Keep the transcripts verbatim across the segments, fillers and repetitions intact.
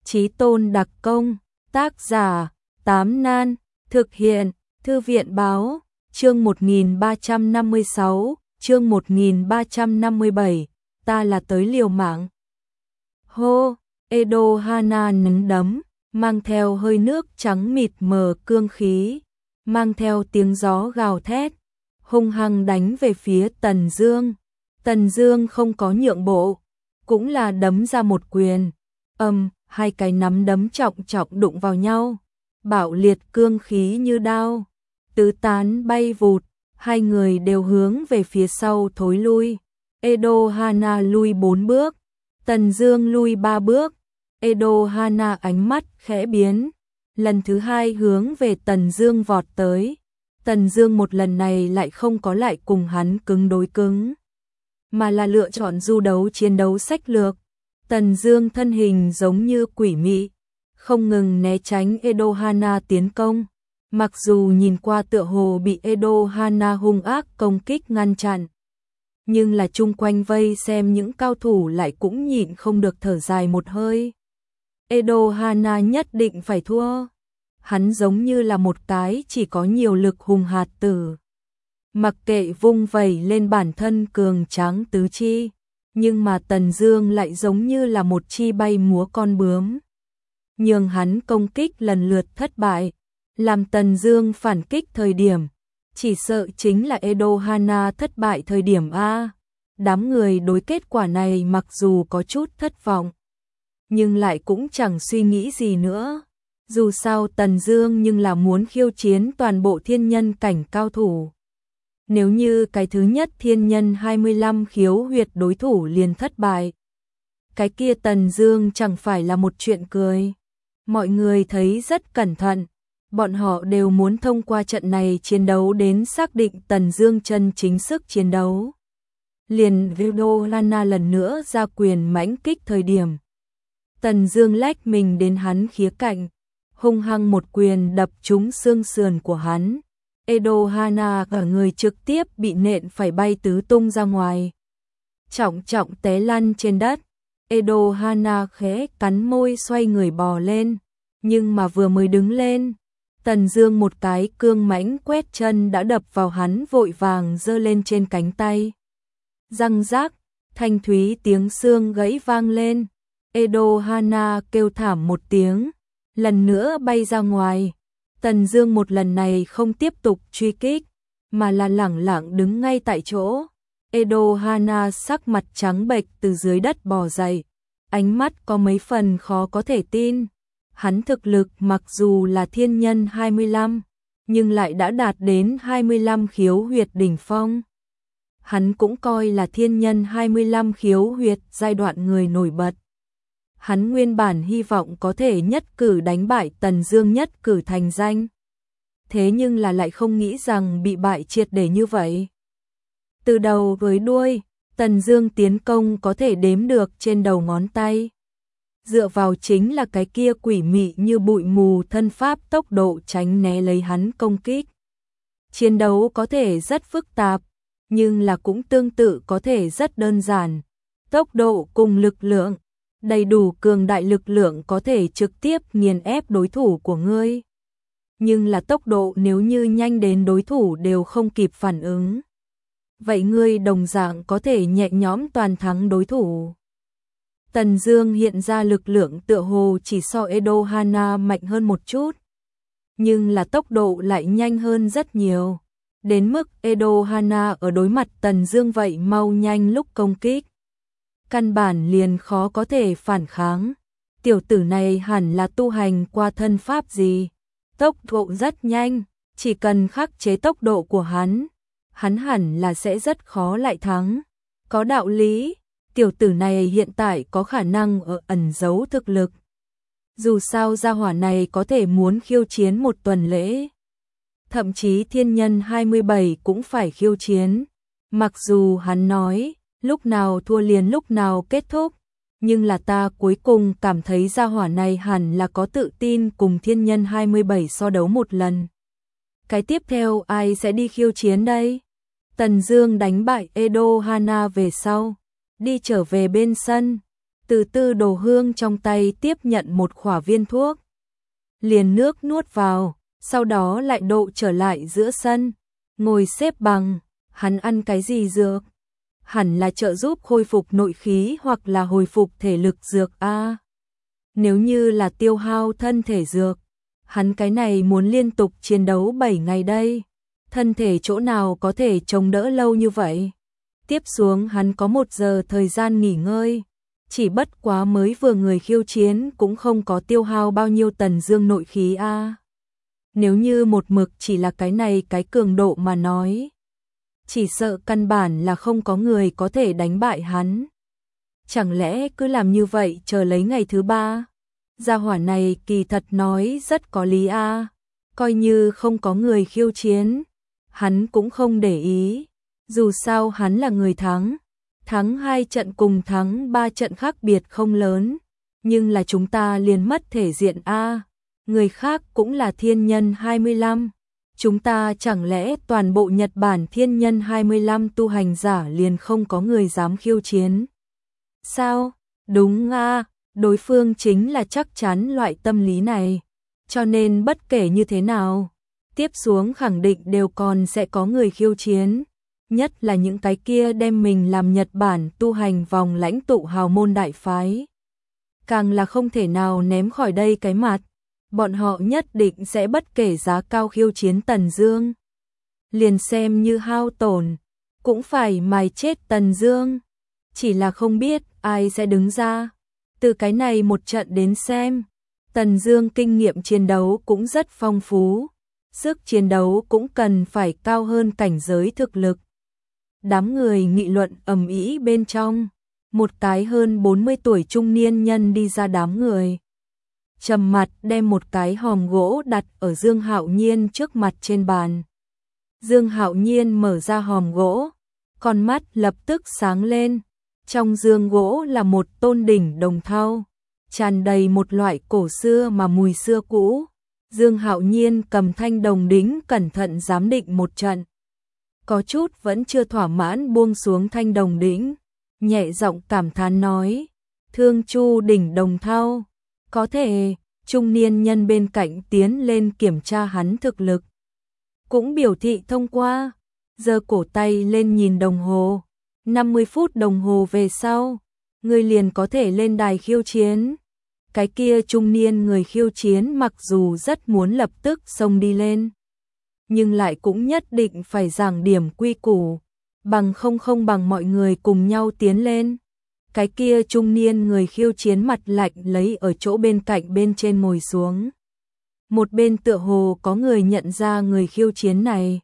Chí tôn đặc công, tác giả, Tám Nan, thực hiện, Thư viện báo, chương một nghìn ba trăm năm mươi sáu, chương một nghìn ba trăm năm mươi bảy, ta là tới liều mạng. Hô, Edo Hana nấn đấm, mang theo hơi nước trắng mịt mờ cương khí, mang theo tiếng gió gào thét, hung hăng đánh về phía Tần Dương. Tần Dương không có nhượng bộ, cũng là đấm ra một quyền. Âm, hai cái nắm đấm trọng trọng đụng vào nhau, bạo liệt cương khí như đao, tứ tán bay vụt, hai người đều hướng về phía sau thối lui. Edo Hana lui bốn bước, Tần Dương lui ba bước. Edo Hana ánh mắt khẽ biến, lần thứ hai hướng về Tần Dương vọt tới. Tần Dương một lần này lại không có lại cùng hắn cứng đối cứng, mà là lựa chọn du đấu chiến đấu sách lược. Tần Dương thân hình giống như quỷ mị, không ngừng né tránh Edo Hana tiến công. Mặc dù nhìn qua tựa hồ bị Edo Hana hung ác công kích ngăn chặn, nhưng là chung quanh vây xem những cao thủ lại cũng nhịn không được thở dài một hơi. Edo Hana nhất định phải thua. Hắn giống như là một cái chỉ có nhiều lực hùng hạt tử, mặc kệ vung vẩy lên bản thân cường tráng tứ chi, nhưng mà Tần Dương lại giống như là một chi bay múa con bướm, nhường hắn công kích lần lượt thất bại. Làm Tần Dương phản kích thời điểm, chỉ sợ chính là Edo Hana thất bại thời điểm a. Đám người đối kết quả này mặc dù có chút thất vọng, nhưng lại cũng chẳng suy nghĩ gì nữa. Dù sao Tần Dương nhưng là muốn khiêu chiến toàn bộ thiên nhân cảnh cao thủ. Nếu như cái thứ nhất thiên nhân hai mươi lăm khiếu huyệt đối thủ liền thất bại, cái kia Tần Dương chẳng phải là một chuyện cười. Mọi người thấy rất cẩn thận, bọn họ đều muốn thông qua trận này chiến đấu đến xác định Tần Dương chân chính sức chiến đấu. Liền Edo Hana lần nữa ra quyền mãnh kích thời điểm, Tần Dương lách mình đến hắn khía cạnh, hung hăng một quyền đập trúng xương sườn của hắn. Edo Hana cả người trực tiếp bị nện phải bay tứ tung ra ngoài, trọng trọng té lăn trên đất. Edo Hana khẽ cắn môi xoay người bò lên, nhưng mà vừa mới đứng lên, Tần Dương một cái cương mãnh quét chân đã đập vào hắn vội vàng giơ lên trên cánh tay. Răng rác, thanh thúy tiếng xương gãy vang lên. Edo Hana kêu thảm một tiếng, lần nữa bay ra ngoài. Tần Dương một lần này không tiếp tục truy kích, mà là lẳng lặng đứng ngay tại chỗ. Edo Hana sắc mặt trắng bệch từ dưới đất bò dậy, ánh mắt có mấy phần khó có thể tin. Hắn thực lực mặc dù là thiên nhân hai mươi lăm, nhưng lại đã đạt đến hai mươi lăm khiếu huyệt đỉnh phong. Hắn cũng coi là thiên nhân hai mươi lăm khiếu huyệt giai đoạn người nổi bật. Hắn nguyên bản hy vọng có thể nhất cử đánh bại Tần Dương, nhất cử thành danh. Thế nhưng là lại không nghĩ rằng bị bại triệt để như vậy. Từ đầu với đuôi, Tần Dương tiến công có thể đếm được trên đầu ngón tay. Dựa vào chính là cái kia quỷ mị như bụi mù thân pháp tốc độ tránh né lấy hắn công kích. Chiến đấu có thể rất phức tạp, nhưng là cũng tương tự có thể rất đơn giản. Tốc độ cùng lực lượng, đầy đủ cường đại lực lượng có thể trực tiếp nghiền ép đối thủ của ngươi. Nhưng là tốc độ nếu như nhanh đến đối thủ đều không kịp phản ứng, vậy ngươi đồng dạng có thể nhẹ nhõm toàn thắng đối thủ. Tần Dương hiện ra lực lượng tựa hồ chỉ so Edo Hana mạnh hơn một chút, nhưng là tốc độ lại nhanh hơn rất nhiều. Đến mức Edo Hana ở đối mặt Tần Dương vậy mau nhanh lúc công kích, căn bản liền khó có thể phản kháng. Tiểu tử này hẳn là tu hành qua thân pháp gì, tốc độ rất nhanh, chỉ cần khắc chế tốc độ của hắn, hắn hẳn là sẽ rất khó lại thắng. Có đạo lý, tiểu tử này hiện tại có khả năng ở ẩn giấu thực lực. Dù sao gia hỏa này có thể muốn khiêu chiến một tuần lễ, thậm chí thiên nhân hai mươi bảy cũng phải khiêu chiến. Mặc dù hắn nói lúc nào thua liền lúc nào kết thúc, nhưng là ta cuối cùng cảm thấy gia hỏa này hẳn là có tự tin cùng thiên nhân hai mươi bảy so đấu một lần. Cái tiếp theo ai sẽ đi khiêu chiến đây? Tần Dương đánh bại Edo Hana về sau, đi trở về bên sân. từ từ đổ hương trong tay tiếp nhận một khỏa viên thuốc. Liền nước nuốt vào, sau đó lại độ trở lại giữa sân, ngồi xếp bằng. Hắn ăn cái gì dược? Hẳn là trợ giúp khôi phục nội khí hoặc là hồi phục thể lực dược a. Nếu như là tiêu hao thân thể dược, hắn cái này muốn liên tục chiến đấu bảy ngày đây. Thân thể chỗ nào có thể chống đỡ lâu như vậy? Tiếp xuống hắn có một giờ thời gian nghỉ ngơi. Chỉ bất quá mới vừa người khiêu chiến cũng không có tiêu hao bao nhiêu tần dương nội khí a. Nếu như một mực chỉ là cái này cái cường độ mà nói, chỉ sợ căn bản là không có người có thể đánh bại hắn. Chẳng lẽ cứ làm như vậy chờ lấy ngày thứ ba? Gia hỏa này kỳ thật nói rất có lý a. Coi như không có người khiêu chiến, hắn cũng không để ý. Dù sao hắn là người thắng. Thắng hai trận cùng thắng ba trận khác biệt không lớn. Nhưng là chúng ta liền mất thể diện a. Người khác cũng là thiên nhân hai mươi lăm. Chúng ta chẳng lẽ toàn bộ Nhật Bản thiên nhân hai mươi lăm tu hành giả liền không có người dám khiêu chiến? Sao? Đúng a, đối phương chính là chắc chắn loại tâm lý này. Cho nên bất kể như thế nào, tiếp xuống khẳng định đều còn sẽ có người khiêu chiến. Nhất là những cái kia đem mình làm Nhật Bản tu hành vòng lãnh tụ hào môn đại phái. Càng là không thể nào ném khỏi đây cái mặt. Bọn họ nhất định sẽ bất kể giá cao khiêu chiến Tần Dương. Liền xem như hao tổn, cũng phải mài chết Tần Dương. Chỉ là không biết ai sẽ đứng ra. Từ cái này một trận đến xem, Tần Dương kinh nghiệm chiến đấu cũng rất phong phú. Sức chiến đấu cũng cần phải cao hơn cảnh giới thực lực. Đám người nghị luận ầm ĩ bên trong. Một cái hơn bốn mươi tuổi trung niên nhân đi ra đám người. Trầm mặt đem một cái hòm gỗ đặt ở Dương Hạo Nhiên trước mặt trên bàn. Dương Hạo Nhiên mở ra hòm gỗ, con mắt lập tức sáng lên. Trong dương gỗ là một tôn đỉnh đồng thau, tràn đầy một loại cổ xưa mà mùi xưa cũ. Dương Hạo Nhiên cầm thanh đồng đính cẩn thận giám định một trận. Có chút vẫn chưa thỏa mãn buông xuống thanh đồng đính, nhẹ giọng cảm thán nói: "Thương Chu đỉnh đồng thau." Có thể, trung niên nhân bên cạnh tiến lên kiểm tra hắn thực lực. Cũng biểu thị thông qua, giơ cổ tay lên nhìn đồng hồ. năm mươi phút đồng hồ về sau, người liền có thể lên đài khiêu chiến. Cái kia trung niên người khiêu chiến mặc dù rất muốn lập tức xông đi lên, nhưng lại cũng nhất định phải giảng điểm quy củ, bằng không không bằng mọi người cùng nhau tiến lên. Cái kia trung niên người khiêu chiến mặt lạnh lấy ở chỗ bên cạnh bên trên ngồi xuống. Một bên tựa hồ có người nhận ra người khiêu chiến này.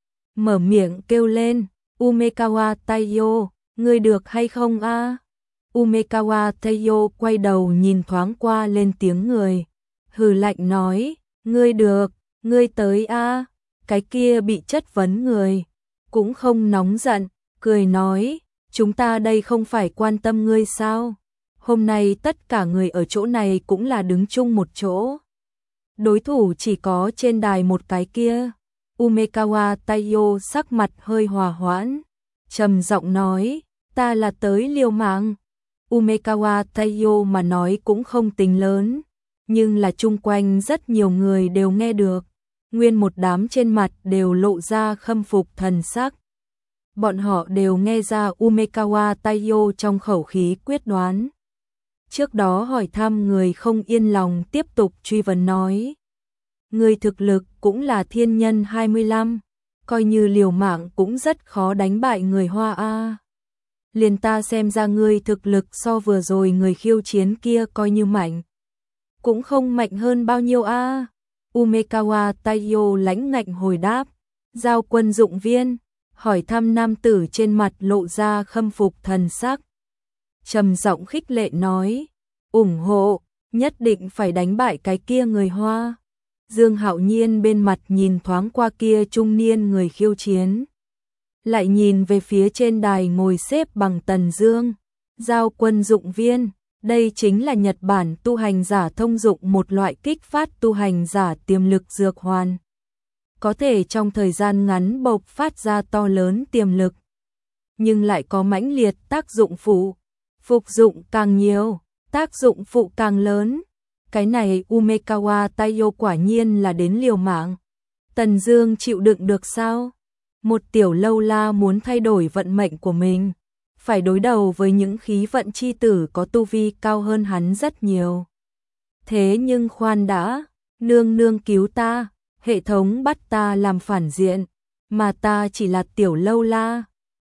Mở miệng kêu lên: "Umekawa Taiyo, ngươi được hay không a?" Umekawa Taiyo quay đầu nhìn thoáng qua lên tiếng người. Hừ lạnh nói: "Ngươi được, ngươi tới a." Cái kia bị chất vấn người cũng không nóng giận, cười nói: "Chúng ta đây không phải quan tâm ngươi sao? Hôm nay tất cả người ở chỗ này cũng là đứng chung một chỗ. Đối thủ chỉ có trên đài một cái kia." Umekawa Taiyo sắc mặt hơi hòa hoãn, trầm giọng nói: "Ta là tới liều mạng." Umekawa Taiyo mà nói cũng không tính lớn, nhưng là chung quanh rất nhiều người đều nghe được. Nguyên một đám trên mặt đều lộ ra khâm phục thần sắc. Bọn họ đều nghe ra Umekawa Taiyo trong khẩu khí quyết đoán. Trước đó hỏi thăm người không yên lòng tiếp tục truy vấn nói: "Người thực lực cũng là thiên nhân hai mươi lăm, coi như liều mạng cũng rất khó đánh bại người Hoa a. Liền ta xem ra ngươi thực lực so vừa rồi người khiêu chiến kia coi như mạnh, cũng không mạnh hơn bao nhiêu a." Umekawa Taiyo lãnh ngạnh hồi đáp. Giao quân dụng viên hỏi thăm nam tử trên mặt lộ ra khâm phục thần sắc, trầm giọng khích lệ nói: "ủng hộ, nhất định phải đánh bại cái kia người Hoa." Dương Hạo Nhiên bên mặt nhìn thoáng qua kia trung niên người khiêu chiến, lại nhìn về phía trên đài ngồi xếp bằng Tần Dương. Giao quân dụng viên, đây chính là Nhật Bản tu hành giả thông dụng một loại kích phát tu hành giả tiềm lực dược hoàn, có thể trong thời gian ngắn bộc phát ra to lớn tiềm lực, nhưng lại có mãnh liệt tác dụng phụ. phục dụng càng nhiều, tác dụng phụ càng lớn. Cái này Umekawa Taiyo quả nhiên là đến liều mạng. Tần Dương chịu đựng được sao? Một tiểu lâu la muốn thay đổi vận mệnh của mình, phải đối đầu với những khí vận chi tử có tu vi cao hơn hắn rất nhiều. Thế nhưng khoan đã, nương nương cứu ta, hệ thống bắt ta làm phản diện, mà ta chỉ là tiểu lâu la.